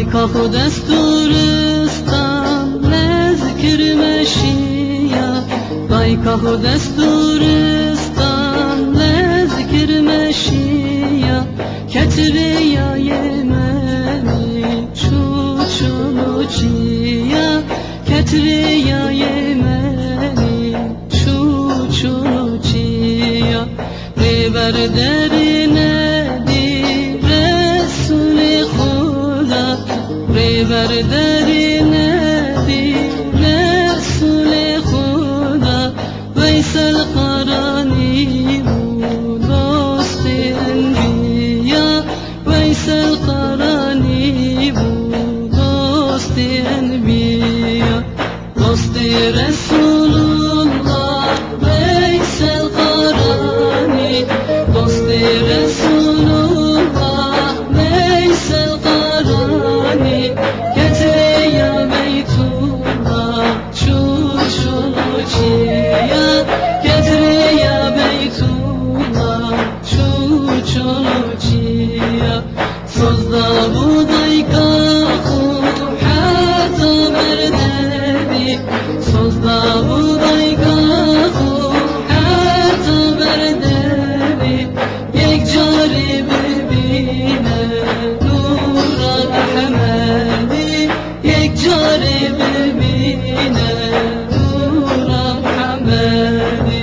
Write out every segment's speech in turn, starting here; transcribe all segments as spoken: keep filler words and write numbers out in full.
که دستورستان لذکر مشیا وای که دستورستان لذکر مشیا کتریای منی چو چلو چیا کتریای منی چو چلو چیا ریبر درینه ریبر درینه دی رسول خدا ویسل قرانی بود دوست انبیا ویسل قرانی بود دوست انبیا دوست رسول الله ویسل قرانی دوست رسول الله ویسل قرانی کتری یا بیت الله چو چلو چیا کتری یا بیت الله چو چلو چیا سوزدا بودای که خوب حتی بردبی سوزدا بودای که خوب حتی بردبی یک جاری ببینه نور احمدی یک جاری ببینه نور احمدی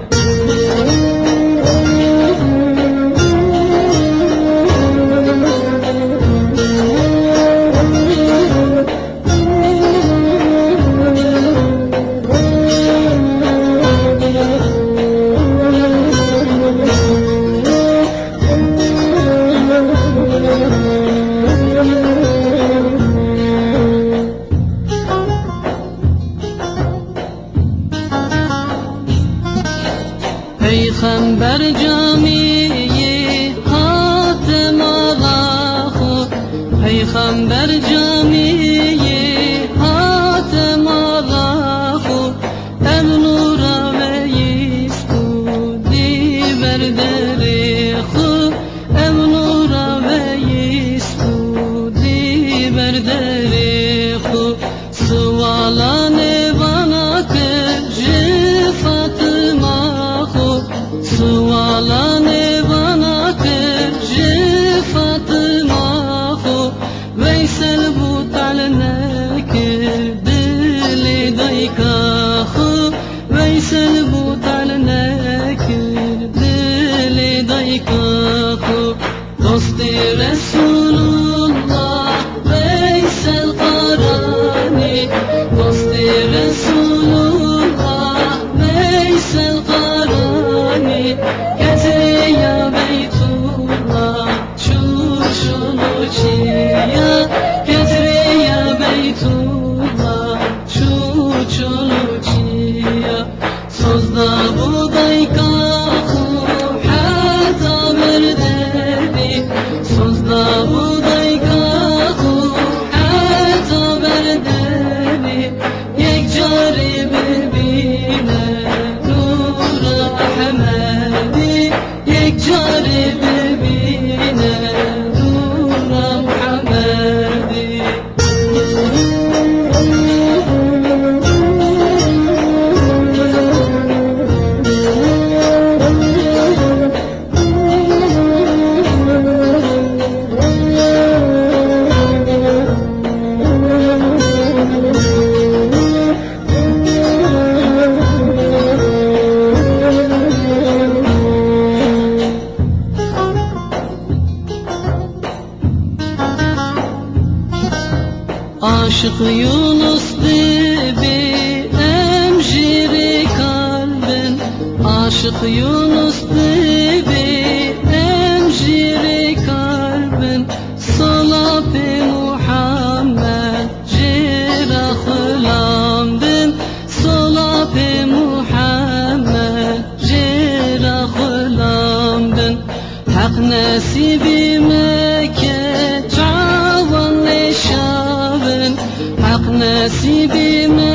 پیغمبر جامی حاتم آلاخو پیغمبر جامی حاتم آلاخو ام نورا ویستو دی بردری خو ام نورا ویستو دی بردری خو سوالان بنا کر فاطمه سوالان بنا کر فاطمه خو ویسل بود نکر دل دایکا خو ویسل بود نکر دل دایکا خو دوست رسول الله ویسل قرانی دوست رسول الله ویسل قرانی کتری یا بیت الله چو چلو چیا کتری یا بیت الله چو چلو چیا سوزدا بودای که خوب حتی بردبی سوزدا بودای که خوب حتی بردبی یک جاری ببینه نور احمدی یک جاری ببینه نور محمدی عاشق یونس بی امجیر kalbin عاشق یونس بی امجیر kalbin صلا به محمد جرا خلامدن صلا به محمد جرا خلامدن حق نصیبی مکه تعاون نشابن حق نصیبی